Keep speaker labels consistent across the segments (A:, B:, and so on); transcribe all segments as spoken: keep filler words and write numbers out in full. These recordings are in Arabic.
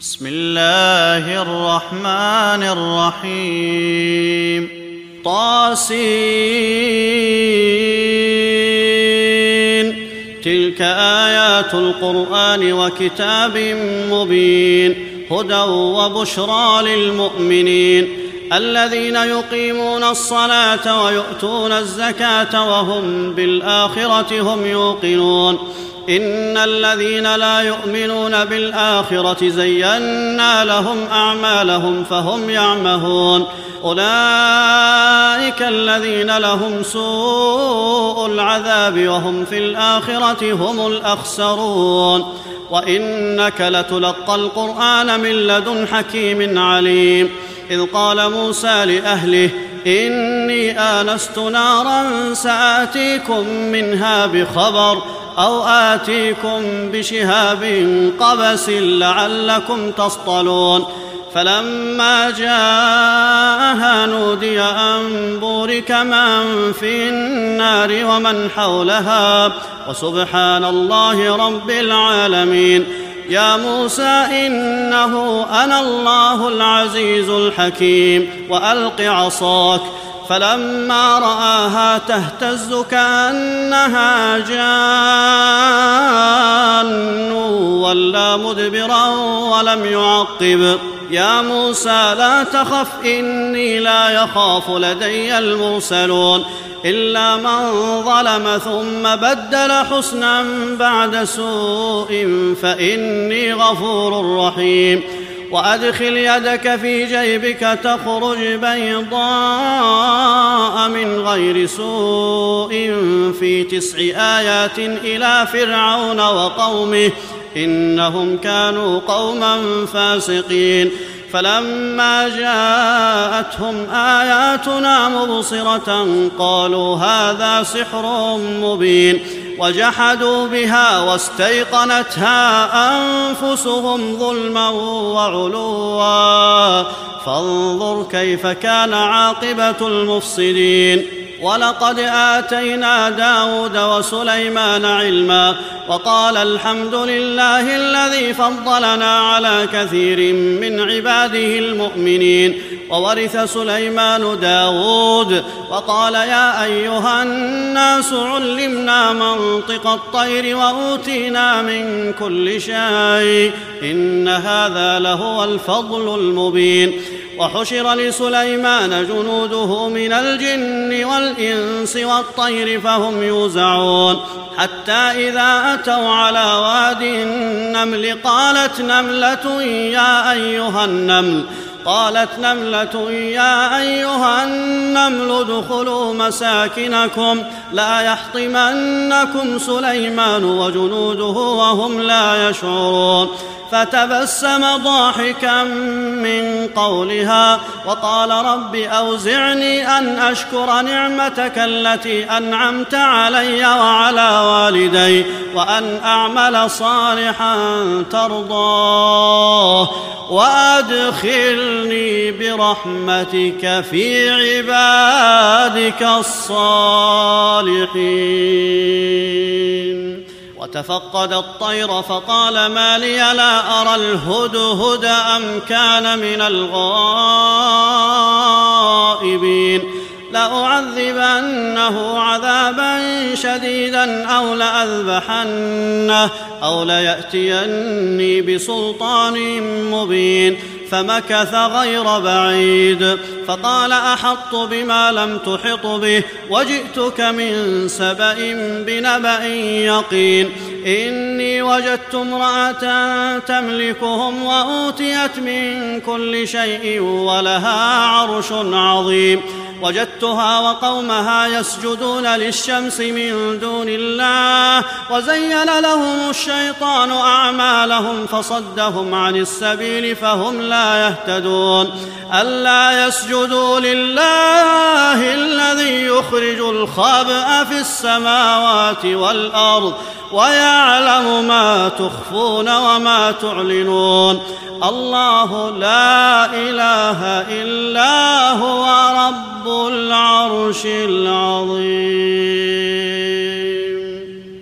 A: بسم الله الرحمن الرحيم طاسين تلك آيات القرآن وكتاب مبين هدى وبشرى للمؤمنين الذين يقيمون الصلاة ويؤتون الزكاة وهم بالآخرة هم يوقنون إن الذين لا يؤمنون بالآخرة زينا لهم أعمالهم فهم يعمهون أولئك الذين لهم سوء العذاب وهم في الآخرة هم الأخسرون وإنك لتلقى القرآن من لدن حكيم عليم إذ قال موسى لأهله إني آنست نارا سآتيكم منها بخبر أو آتيكم بشهاب قبس لعلكم تصطلون فلما جاءها نودي أن بورك من في النار ومن حولها وسبحان الله رب العالمين يا موسى إنه أنا الله العزيز الحكيم وألق عصاك فلما رآها تهتز كأنها جان ولى مدبرا ولم يعقب يا موسى لا تخف إني لا يخاف لدي المرسلون إلا من ظلم ثم بدل حسنا بعد سوء فإني غفور رحيم وأدخل يدك في جيبك تخرج بيضاء من غير سوء في تسع آيات إلى فرعون وقومه إنهم كانوا قوما فاسقين فلما جاءتهم آياتنا مبصرة قالوا هذا سحر مبين وجحدوا بها واستيقنتها أنفسهم ظلما وعلوا فانظر كيف كان عاقبة المفسدين ولقد آتينا داود وسليمان علما وقال الحمد لله الذي فضلنا على كثير من عباده المؤمنين وورث سليمان داود وقال يا أيها الناس علمنا منطق الطير وأوتينا من كل شيء إن هذا لهو الفضل المبين وحشر لسليمان جنوده من الجن والإنس والطير فهم يوزعون حتى إذا أتوا على واد النمل قالت نملة يا أيها النمل قالت نملة يا أيها النمل ادخلوا مساكنكم لا يحطمنكم سليمان وجنوده وهم لا يشعرون فتبسم ضاحكا من قولها وقال رب أوزعني أن أشكر نعمتك التي أنعمت علي وعلى والدي وأن أعمل صالحا ترضاه وأدخلني برحمتك في عبادك الصالحين وتفقد الطير فقال ما لي لا أرى الهدهد أم كان من الغائبين لأعذبنه عذابا شديدا أو لأذبحنه أو ليأتيني بسلطان مبين فمكث غير بعيد فقال أحطت بما لم تحط به وجئتك من سبأ بنبأ يقين إني وجدت امرأة تملكهم وأوتيت من كل شيء ولها عرش عظيم وجدتها وقومها يسجدون للشمس من دون الله وزين لهم الشيطان أعمالهم فصدهم عن السبيل فهم لا يهتدون ألا يسجدوا لله الذي يخرج الخبأ في السماوات والأرض ويعلم ما تخفون وما تعلنون الله لا إله إلا هو رب العرش العظيم قال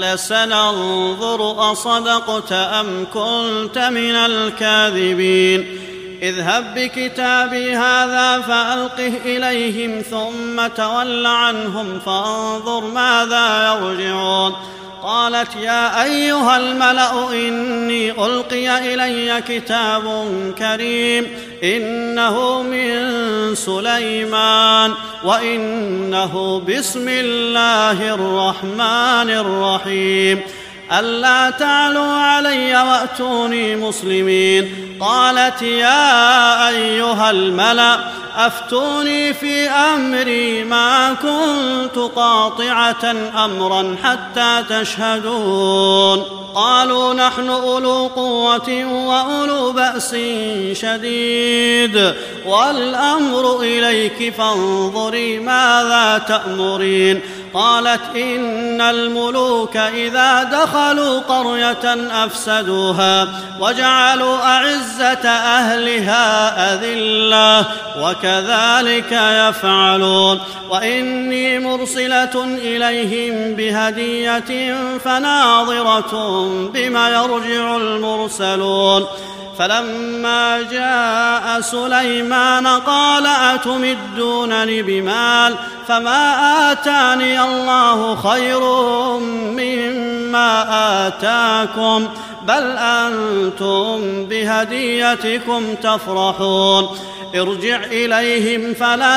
A: قال سننظر أصدقت أم كنت من الكاذبين اذهب بكتابي هذا فألقه إليهم ثم تول عنهم فانظر ماذا يرجعون قالت يا أيها الملأ إني ألقي إلي كتاب كريم إنه من سليمان وإنه بسم الله الرحمن الرحيم ألا تعلوا علي وأتوني مسلمين قالت يا أيها الملأ أفتوني في أمري ما كنت قاطعة أمرا حتى تشهدون قالوا نحن أولو قوة وأولو بأس شديد والأمر إليك فانظري ماذا تأمرين قالت إن الملوك إذا دخلوا قرية أفسدوها وجعلوا أعزة أهلها أذلة وكذلك يفعلون وإني مرسلة إليهم بهدية فناظرة بما يرجع المرسلون فلما جاء سليمان قال أتمدونني بمال فما آتاني الله خير مما آتاكم بل أنتم بهديتكم تفرحون ارجع إليهم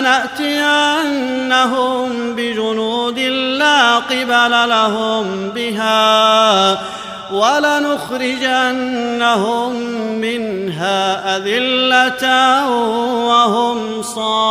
A: فلنأتينهم بجنود لا قبل لهم بها ولنخرجنهم منها أذلة وهم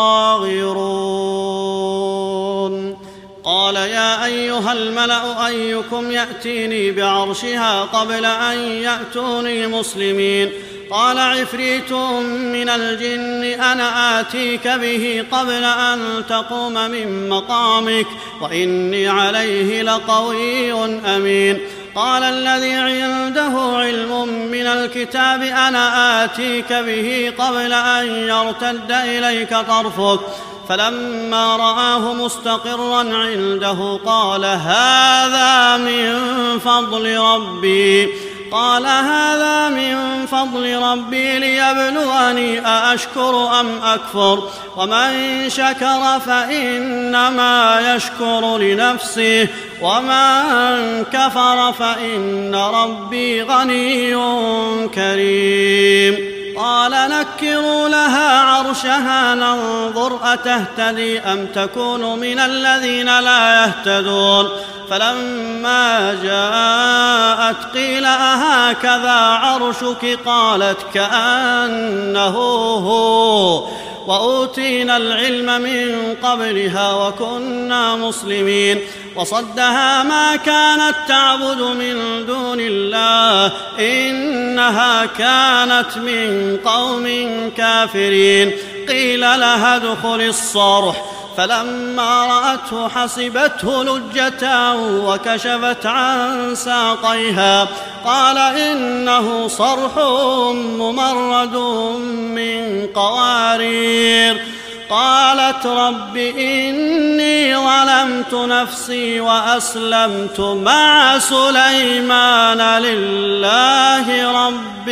A: صاغرون قال يا أيها الملأ أيكم يأتيني بعرشها قبل أن يأتوني مسلمين قال عفريت من الجن أنا آتيك به قبل أن تقوم من مقامك وإني عليه لقوي أمين قال الذي عنده علم من الكتاب أنا آتيك به قبل أن يرتد إليك طرفك فلما رآه مستقرا عنده قال هذا من فضل ربي قال هذا من فضل ربي ليبلوني أأشكر أم أكفر ومن شكر فإنما يشكر لنفسه ومن كفر فإن ربي غني كريم قال نكروا لها عرشها ننظر أتهتدي أم تكون من الذين لا يهتدون فلما جاءت قيل أهكذا عرشك قالت كأنه هو وأوتينا العلم من قبلها وكنا مسلمين وصدها ما كانت تعبد من دون الله إنها كانت من قوم كافرين قيل لها ادخل الصرح فلما رأته حسبته لجة وكشفت عن ساقيها قال إنه صرح ممرد من قوارير قالت رب إني ظلمت نفسي وأسلمت مع سليمان لله رب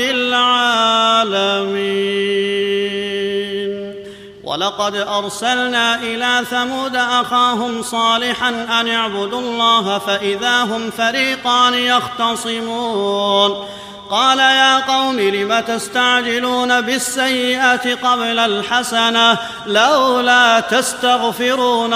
A: العالمين ولقد أرسلنا إلى ثمود أخاهم صالحا أن اعبدوا الله فإذا هم فريقان يختصمون قال يا قوم لم تستعجلون بالسيئة قبل الحسنة لولا تستغفرون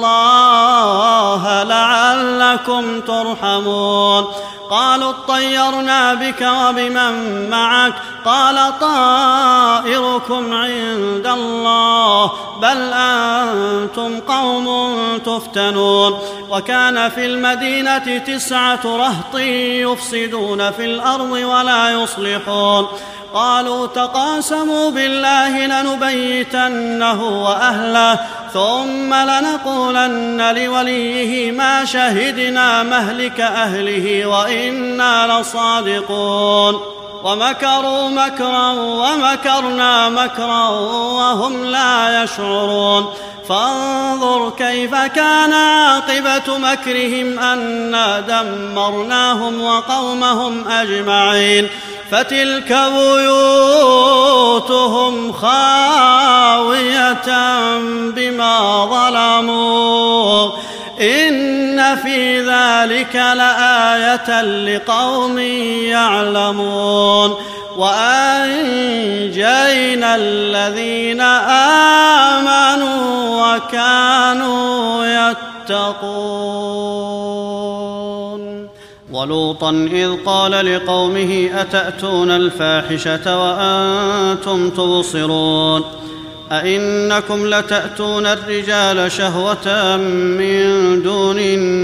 A: الله لعلكم ترحمون قالوا اطيرنا بك وبمن معك قال طائركم عند الله بل أنتم قوم تفتنون وكان في المدينة تسعة رهط يفسدون في الأرض ولا يصلحون قالوا تقاسموا بالله لنبيتنه وأهله ثم لنقولن لوليه ما شهدنا مهلك أهله وإنا لصادقون ومكروا مكرا ومكرنا مكرا وهم لا يشعرون فانظر كيف كان عاقبة مكرهم أنا دمرناهم وقومهم أجمعين فتلك بيوتهم خاوية بما ظلموا إن في ذلك لآية لقوم يعلمون وأنجينا الذين آمنوا وكانوا يتقون ولوطا إذ قال لقومه أتأتون الفاحشة وأنتم تبصرون أئنكم لتأتون الرجال شهوة من دون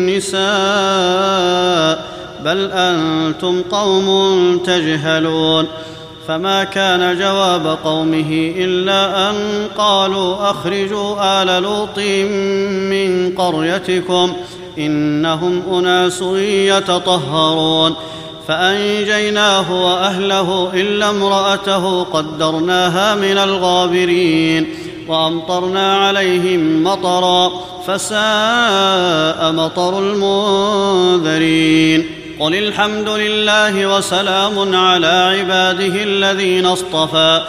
A: النساء بل أنتم قوم تجهلون فما كان جواب قومه إلا أن قالوا أخرجوا آل لوط من قريتكم إنهم أناس يتطهرون فأنجيناه وأهله إلا امرأته قدرناها من الغابرين وأمطرنا عليهم مطرا فساء مطر المنذرين قل الحمد لله وسلام على عباده الذين اصطفى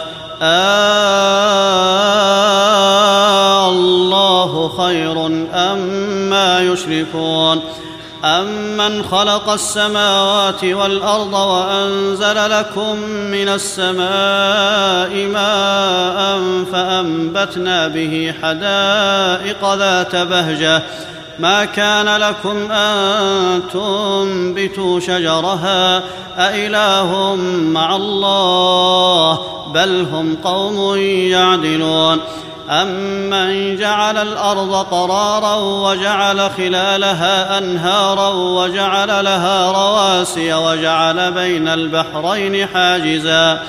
A: الله خير أما يشركون أمن خلق السماوات والأرض وأنزل لكم من السماء ماء فأنبتنا به حدائق ذات بهجة ما كان لكم أن تنبتوا شجرها أإله مع الله بل هم قوم يعدلون أمن جعل الأرض قرارا وجعل خلالها أنهارا وجعل لها رواسي وجعل بين البحرين حاجزا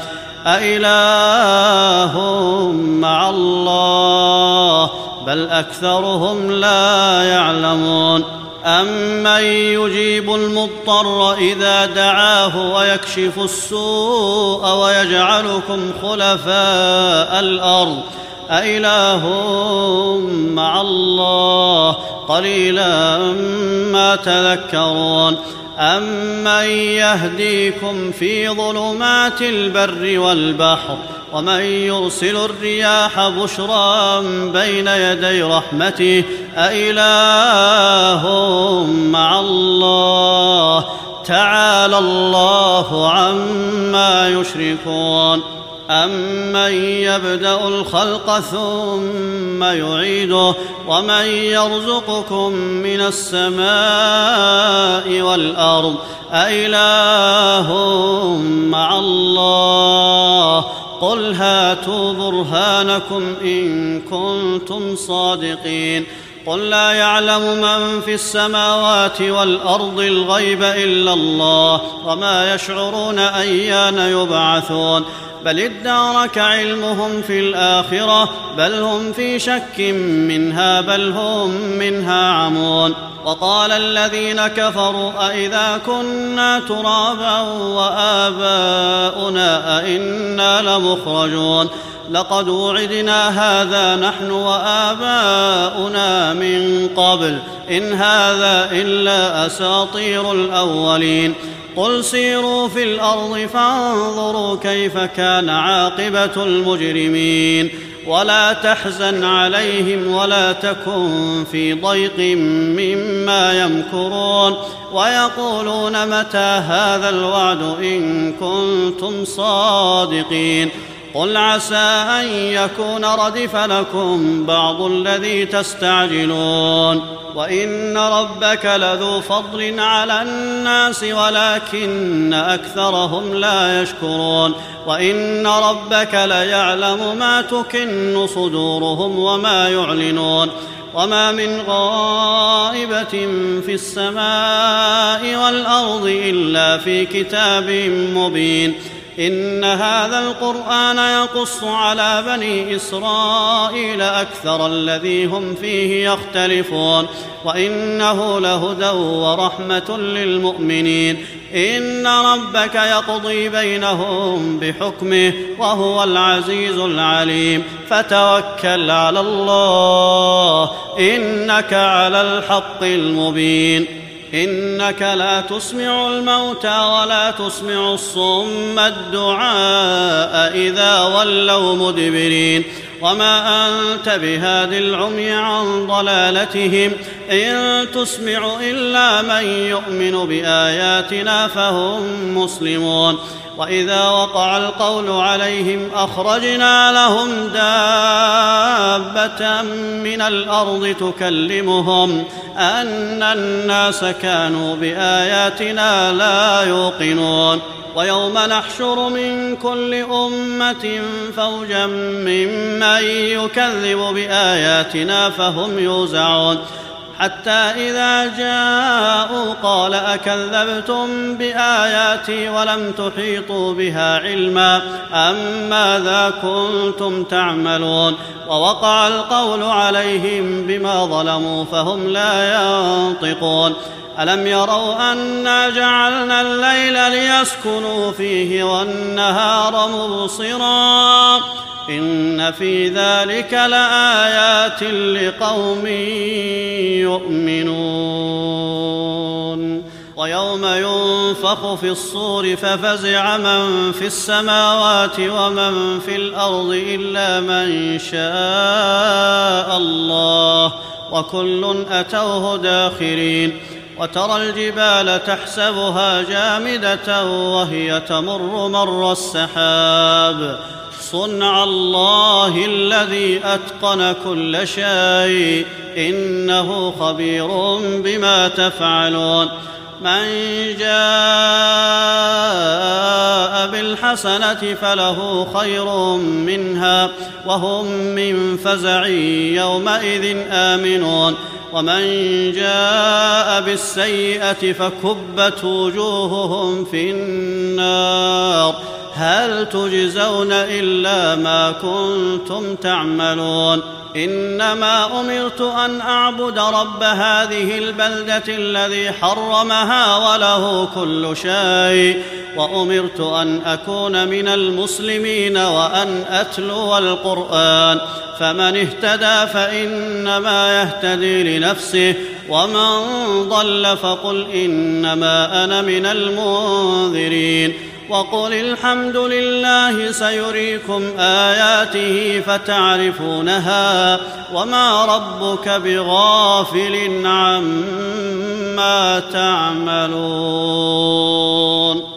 A: أإله مع الله بل أكثرهم لا يعلمون أمن يجيب المضطر إذا دعاه ويكشف السوء ويجعلكم خلفاء الأرض أإله مع الله قليلا ما تذكرون أمن يهديكم في ظلمات البر والبحر ومن يرسل الرياح بشرا بين يدي رحمته أإله مع الله تعالى الله عما يشركون أمن يبدأ الخلق ثم يعيده ومن يرزقكم من السماء والأرض أإله مع الله قل هاتوا برهانكم إن كنتم صادقين قل لا يعلم من في السماوات والأرض الغيب إلا الله وما يشعرون أيان يبعثون بل ادارك علمهم في الآخرة بل هم في شك منها بل هم منها عمون وقال الذين كفروا أئذا كنا ترابا وآباؤنا أئنا لمخرجون لقد وعدنا هذا نحن وآباؤنا من قبل إن هذا إلا أساطير الأولين قل سيروا في الأرض فانظروا كيف كان عاقبة المجرمين ولا تحزن عليهم ولا تكن في ضيق مما يمكرون ويقولون متى هذا الوعد إن كنتم صادقين قل عسى أن يكون ردف لكم بعض الذي تستعجلون وإن ربك لذو فضل على الناس ولكن أكثرهم لا يشكرون وإن ربك ليعلم ما تكن صدورهم وما يعلنون وما من غائبة في السماء والأرض إلا في كتاب مبين إن هذا القرآن يقص على بني إسرائيل أكثر الذي هم فيه يختلفون وإنه لهدى ورحمة للمؤمنين إن ربك يقضي بينهم بحكمه وهو العزيز العليم فتوكل على الله إنك على الحق المبين إنك لا تسمع الموتى ولا تسمع الصم الدعاء إذا ولوا مدبرين وما أنت بهاد العمي عن ضلالتهم إن تسمع إلا من يؤمن بآياتنا فهم مسلمون وإذا وقع القول عليهم أخرجنا لهم دابة من الأرض تكلمهم أن الناس كانوا بآياتنا لا يوقنون ويوم نحشر من كل أمة فوجا ممن يكذب بآياتنا فهم يوزعون حتى إذا جاءوا قال أكذبتم بآياتي ولم تحيطوا بها علما أم ماذا كنتم تعملون ووقع القول عليهم بما ظلموا فهم لا ينطقون ألم يروا أنا جعلنا الليل ليسكنوا فيه والنهار مبصرا إن في ذلك لآيات لقوم يؤمنون ويوم ينفخ في الصور ففزع من في السماوات ومن في الأرض إلا من شاء الله وكل أتوه داخرين وترى الجبال تحسبها جامدة وهي تمر مر السحاب صنع الله الذي أتقن كل شيء إنه خبير بما تفعلون من جاء بالحسنة فله خير منها وهم من فزع يومئذ آمنون ومن جاء بالسيئة فكبت وجوههم في النار هل تجزون إلا ما كنتم تعملون إنما أمرت أن أعبد رب هذه البلدة الذي حرمها وله كل شيء وأمرت أن أكون من المسلمين وأن أتلو القرآن فمن اهتدى فإنما يهتدي لنفسه ومن ضل فقل إنما أنا من المنذرين وقل الحمد لله سيريكم آياته فتعرفونها وما ربك بغافل عما تعملون